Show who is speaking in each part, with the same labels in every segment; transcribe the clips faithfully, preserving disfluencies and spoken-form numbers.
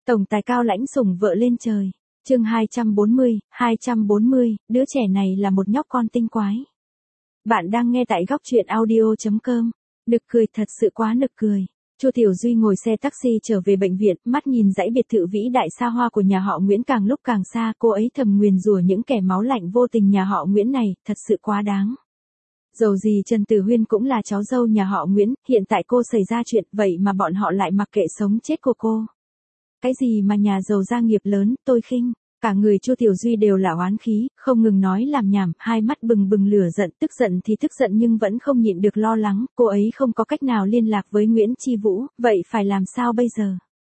Speaker 1: Tổng tài cao lãnh sủng vợ lên trời. Chương hai trăm bốn mươi, hai trăm bốn mươi, đứa trẻ này là một nhóc con tinh quái. Bạn đang nghe tại góc truyện audio chấm com. Nực cười, thật sự quá nực cười. Chu Tiểu Duy ngồi xe taxi trở về bệnh viện, mắt nhìn dãy biệt thự vĩ đại xa hoa của nhà họ Nguyễn càng lúc càng xa, cô ấy thầm nguyền rủa những kẻ máu lạnh vô tình nhà họ Nguyễn này, thật sự quá đáng. Dầu gì Trần Tử Huyên cũng là cháu dâu nhà họ Nguyễn, hiện tại cô xảy ra chuyện, vậy mà bọn họ lại mặc kệ sống chết của cô. Cái gì mà nhà giàu gia nghiệp lớn, tôi khinh. Cả người Chu Tiểu Duy đều là oán khí, không ngừng nói làm nhảm, hai mắt bừng bừng lửa giận, tức giận thì tức giận nhưng vẫn không nhịn được lo lắng, cô ấy không có cách nào liên lạc với Nguyễn Chi Vũ, vậy phải làm sao bây giờ?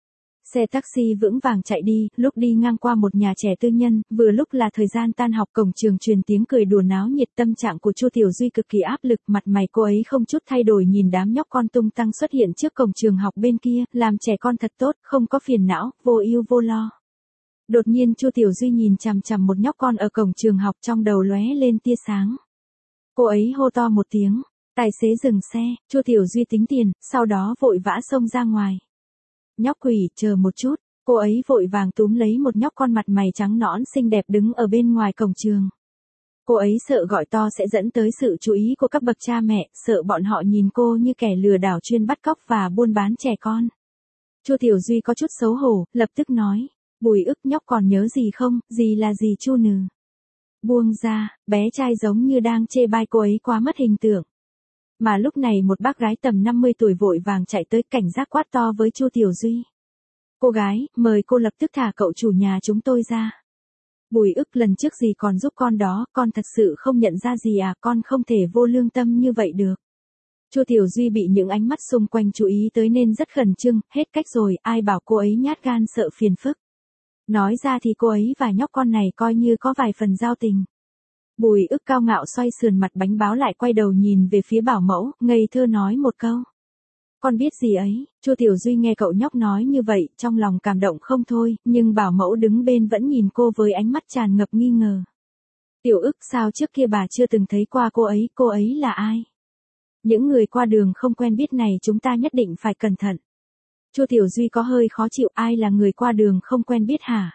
Speaker 1: Xe taxi vững vàng chạy đi, lúc đi ngang qua một nhà trẻ tư nhân, vừa lúc là thời gian tan học, cổng trường truyền tiếng cười đùa náo nhiệt, tâm trạng của Chu Tiểu Duy cực kỳ áp lực, mặt mày cô ấy không chút thay đổi nhìn đám nhóc con tung tăng xuất hiện trước cổng trường học bên kia, làm trẻ con thật tốt, không có phiền não, vô ưu vô lo. Đột nhiên Chu Tiểu Duy nhìn chằm chằm một nhóc con ở cổng trường học, trong đầu lóe lên tia sáng. Cô ấy hô to một tiếng, tài xế dừng xe, Chu Tiểu Duy tính tiền, sau đó vội vã xông ra ngoài. Nhóc quỷ, chờ một chút, cô ấy vội vàng túm lấy một nhóc con mặt mày trắng nõn xinh đẹp đứng ở bên ngoài cổng trường. Cô ấy sợ gọi to sẽ dẫn tới sự chú ý của các bậc cha mẹ, sợ bọn họ nhìn cô như kẻ lừa đảo chuyên bắt cóc và buôn bán trẻ con. Chu Tiểu Duy có chút xấu hổ, lập tức nói, Bùi ức, nhóc còn nhớ gì không, gì là gì Chu nừ. Buông ra, bé trai giống như đang chê bai cô ấy quá mất hình tượng. Mà lúc này một bác gái tầm năm mươi tuổi vội vàng chạy tới, cảnh giác quát to với Chu Tiểu Duy. Cô gái, mời cô lập tức thả cậu chủ nhà chúng tôi ra. Bùi ức, lần trước gì còn giúp con đó, con thật sự không nhận ra gì à, con không thể vô lương tâm như vậy được. Chu Tiểu Duy bị những ánh mắt xung quanh chú ý tới nên rất khẩn trương, hết cách rồi, ai bảo cô ấy nhát gan sợ phiền phức. Nói ra thì cô ấy và nhóc con này coi như có vài phần giao tình. Bùi ức cao ngạo xoay sườn mặt bánh báo lại, quay đầu nhìn về phía bảo mẫu, ngây thơ nói một câu. Con biết gì ấy? Chu Tiểu Duy nghe cậu nhóc nói như vậy, trong lòng cảm động không thôi, nhưng bảo mẫu đứng bên vẫn nhìn cô với ánh mắt tràn ngập nghi ngờ. Tiểu ức, sao trước kia bà chưa từng thấy qua cô ấy, cô ấy là ai? Những người qua đường không quen biết này chúng ta nhất định phải cẩn thận. Chu Tiểu Duy có hơi khó chịu, ai là người qua đường không quen biết hả?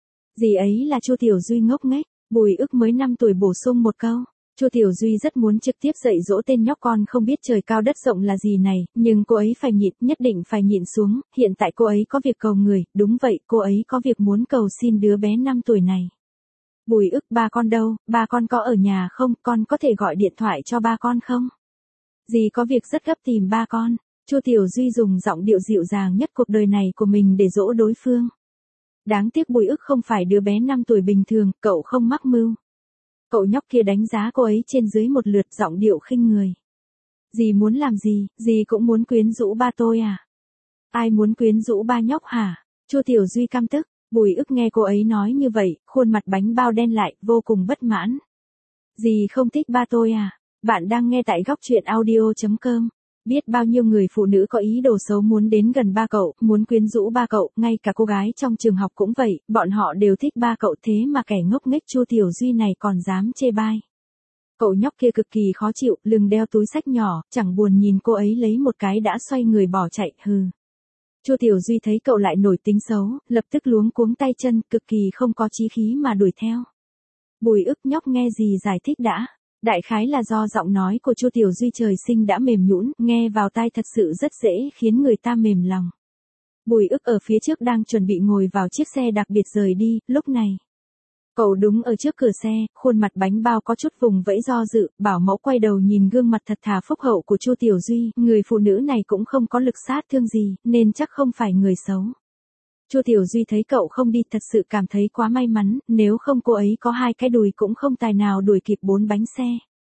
Speaker 1: Gì ấy là Chu Tiểu Duy ngốc nghếch, Bùi ức mới năm tuổi bổ sung một câu. Chu Tiểu Duy rất muốn trực tiếp dạy dỗ tên nhóc con không biết trời cao đất rộng là gì này, nhưng cô ấy phải nhịn, nhất định phải nhịn xuống, hiện tại cô ấy có việc cầu người, đúng vậy, cô ấy có việc muốn cầu xin đứa bé năm tuổi này. Bùi ức, ba con đâu, ba con có ở nhà không, con có thể gọi điện thoại cho ba con không? Dì có việc rất gấp tìm ba con. Chu Tiểu Duy dùng giọng điệu dịu dàng nhất cuộc đời này của mình để dỗ đối phương. Đáng tiếc Bùi ức không phải đứa bé năm tuổi bình thường, cậu không mắc mưu. Cậu nhóc kia đánh giá cô ấy trên dưới một lượt, giọng điệu khinh người. Dì muốn làm gì, dì cũng muốn quyến rũ ba tôi à? Ai muốn quyến rũ ba nhóc hả? Chu Tiểu Duy căm tức, Bùi ức nghe cô ấy nói như vậy, khuôn mặt bánh bao đen lại, vô cùng bất mãn. Dì không thích ba tôi à? Bạn đang nghe tại góc truyện audio chấm com. Biết bao nhiêu người phụ nữ có ý đồ xấu muốn đến gần ba cậu, muốn quyến rũ ba cậu, ngay cả cô gái trong trường học cũng vậy, bọn họ đều thích ba cậu, thế mà kẻ ngốc nghếch Chu Tiểu Duy này còn dám chê bai. Cậu nhóc kia cực kỳ khó chịu, lưng đeo túi xách nhỏ, chẳng buồn nhìn cô ấy lấy một cái đã xoay người bỏ chạy, hừ. Chu Tiểu Duy thấy cậu lại nổi tính xấu, lập tức luống cuống tay chân, cực kỳ không có chí khí mà đuổi theo. Bùi ức, nhóc nghe gì giải thích đã. Đại khái là do giọng nói của Chu Tiểu Duy trời sinh đã mềm nhũn, nghe vào tai thật sự rất dễ khiến người ta mềm lòng. Bùi ức ở phía trước đang chuẩn bị ngồi vào chiếc xe đặc biệt rời đi, lúc này. Cậu đứng ở trước cửa xe, khuôn mặt bánh bao có chút vùng vẫy do dự, bảo mẫu quay đầu nhìn gương mặt thật thà phúc hậu của Chu Tiểu Duy, người phụ nữ này cũng không có lực sát thương gì, nên chắc không phải người xấu. Chu Tiểu Duy thấy cậu không đi thật sự cảm thấy quá may mắn, nếu không cô ấy có hai cái đùi cũng không tài nào đuổi kịp bốn bánh xe.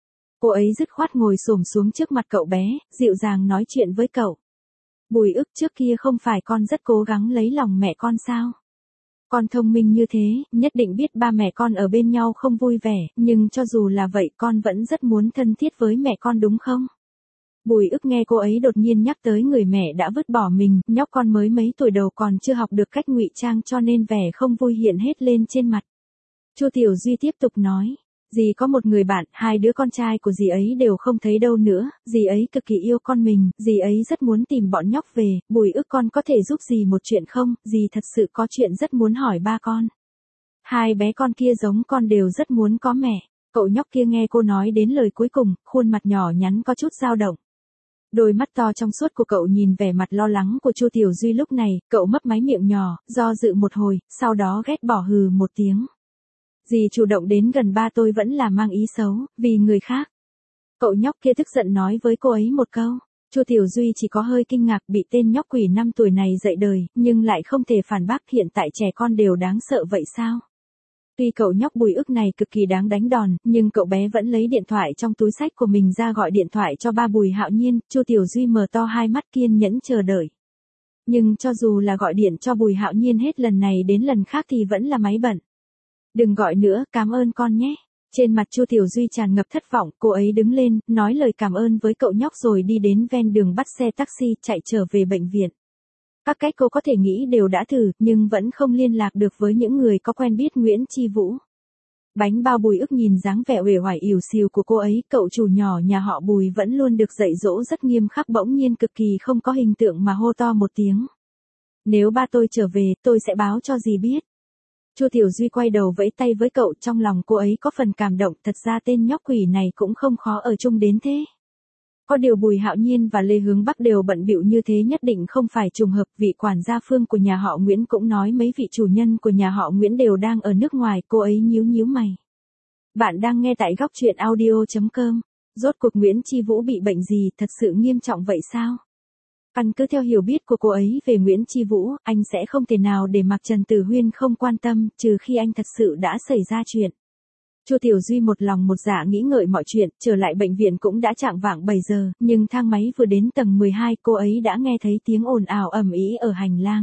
Speaker 1: Cô ấy dứt khoát ngồi xổm xuống trước mặt cậu bé, dịu dàng nói chuyện với cậu. Bùi ức, trước kia không phải con rất cố gắng lấy lòng mẹ con sao? Con thông minh như thế, nhất định biết ba mẹ con ở bên nhau không vui vẻ, nhưng cho dù là vậy con vẫn rất muốn thân thiết với mẹ con đúng không? Bùi ức nghe cô ấy đột nhiên nhắc tới người mẹ đã vứt bỏ mình, nhóc con mới mấy tuổi đầu còn chưa học được cách ngụy trang cho nên vẻ không vui hiện hết lên trên mặt. Chu Tiểu Duy tiếp tục nói, Dì có một người bạn, hai đứa con trai của dì ấy đều không thấy đâu nữa, dì ấy cực kỳ yêu con mình, dì ấy rất muốn tìm bọn nhóc về, Bùi ức con có thể giúp dì một chuyện không, dì thật sự có chuyện rất muốn hỏi ba con. Hai bé con kia giống con đều rất muốn có mẹ. Cậu nhóc kia nghe cô nói đến lời cuối cùng, khuôn mặt nhỏ nhắn có chút dao động. Đôi mắt to trong suốt của cậu nhìn vẻ mặt lo lắng của Chu Tiểu Duy lúc này, cậu mấp máy miệng nhỏ, do dự một hồi, sau đó ghét bỏ hừ một tiếng. Dì chủ động đến gần ba tôi vẫn là mang ý xấu, vì người khác. Cậu nhóc kia tức giận nói với cô ấy một câu. Chu Tiểu Duy chỉ có hơi kinh ngạc bị tên nhóc quỷ năm tuổi này dạy đời, nhưng lại không thể phản bác hiện tại trẻ con đều đáng sợ vậy sao? Tuy cậu nhóc Bùi ức này cực kỳ đáng đánh đòn, nhưng cậu bé vẫn lấy điện thoại trong túi xách của mình ra gọi điện thoại cho ba Bùi Hạo Nhiên, Chu Tiểu Duy mở to hai mắt kiên nhẫn chờ đợi. Nhưng cho dù là gọi điện cho Bùi Hạo Nhiên hết lần này đến lần khác thì vẫn là máy bận. Đừng gọi nữa, cảm ơn con nhé. Trên mặt Chu Tiểu Duy tràn ngập thất vọng, cô ấy đứng lên, nói lời cảm ơn với cậu nhóc rồi đi đến ven đường bắt xe taxi chạy trở về bệnh viện. Các cách cô có thể nghĩ đều đã thử, nhưng vẫn không liên lạc được với những người có quen biết Nguyễn Chi Vũ. Bánh bao Bùi ức nhìn dáng vẻ uể oải ỉu xìu của cô ấy, cậu chủ nhỏ nhà họ Bùi vẫn luôn được dạy dỗ rất nghiêm khắc bỗng nhiên cực kỳ không có hình tượng mà hô to một tiếng. Nếu ba tôi trở về, tôi sẽ báo cho dì biết. Chu Tiểu Duy quay đầu vẫy tay với cậu, trong lòng cô ấy có phần cảm động, thật ra tên nhóc quỷ này cũng không khó ở chung đến thế. Có điều Bùi Hạo Nhiên và Lê Hướng Bắc đều bận bịu như thế nhất định không phải trùng hợp, vị quản gia Phương của nhà họ Nguyễn cũng nói mấy vị chủ nhân của nhà họ Nguyễn đều đang ở nước ngoài, cô ấy nhíu nhíu mày. Bạn đang nghe tại góc truyện audio chấm com. Rốt cuộc Nguyễn Chi Vũ bị bệnh gì, thật sự nghiêm trọng vậy sao? Căn cứ theo hiểu biết của cô ấy về Nguyễn Chi Vũ, anh sẽ không thể nào để mặc Trần Tử Huyên không quan tâm, trừ khi anh thật sự đã xảy ra chuyện. Chu Tiểu Duy một lòng một dạ nghĩ ngợi mọi chuyện, trở lại bệnh viện cũng đã chạng vạng bảy giờ, nhưng thang máy vừa đến tầng mười hai, cô ấy đã nghe thấy tiếng ồn ào ầm ĩ ở hành lang.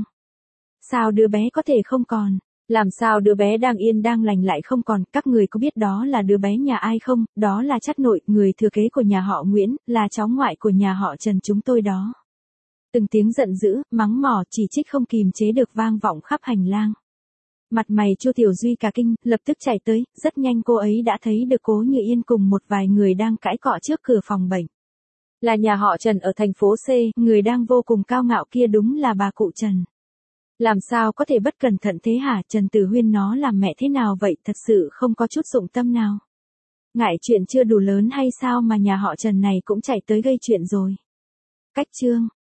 Speaker 1: Sao đứa bé có thể không còn? Làm sao đứa bé đang yên đang lành lại không còn? Các người có biết đó là đứa bé nhà ai không? Đó là Chắt Nội, người thừa kế của nhà họ Nguyễn, là cháu ngoại của nhà họ Trần chúng tôi đó. Từng tiếng giận dữ, mắng mỏ, chỉ trích không kìm chế được vang vọng khắp hành lang. Mặt mày Chu Tiểu Duy cả kinh, lập tức chạy tới, rất nhanh cô ấy đã thấy được Cố Như Yên cùng một vài người đang cãi cọ trước cửa phòng bệnh. Là nhà họ Trần ở thành phố C, người đang vô cùng cao ngạo kia đúng là bà cụ Trần. Làm sao có thể bất cẩn thận thế hả? Trần Tử Huyên nó làm mẹ thế nào vậy, thật sự không có chút dụng tâm nào. Ngại chuyện chưa đủ lớn hay sao mà nhà họ Trần này cũng chạy tới gây chuyện rồi. Cách chương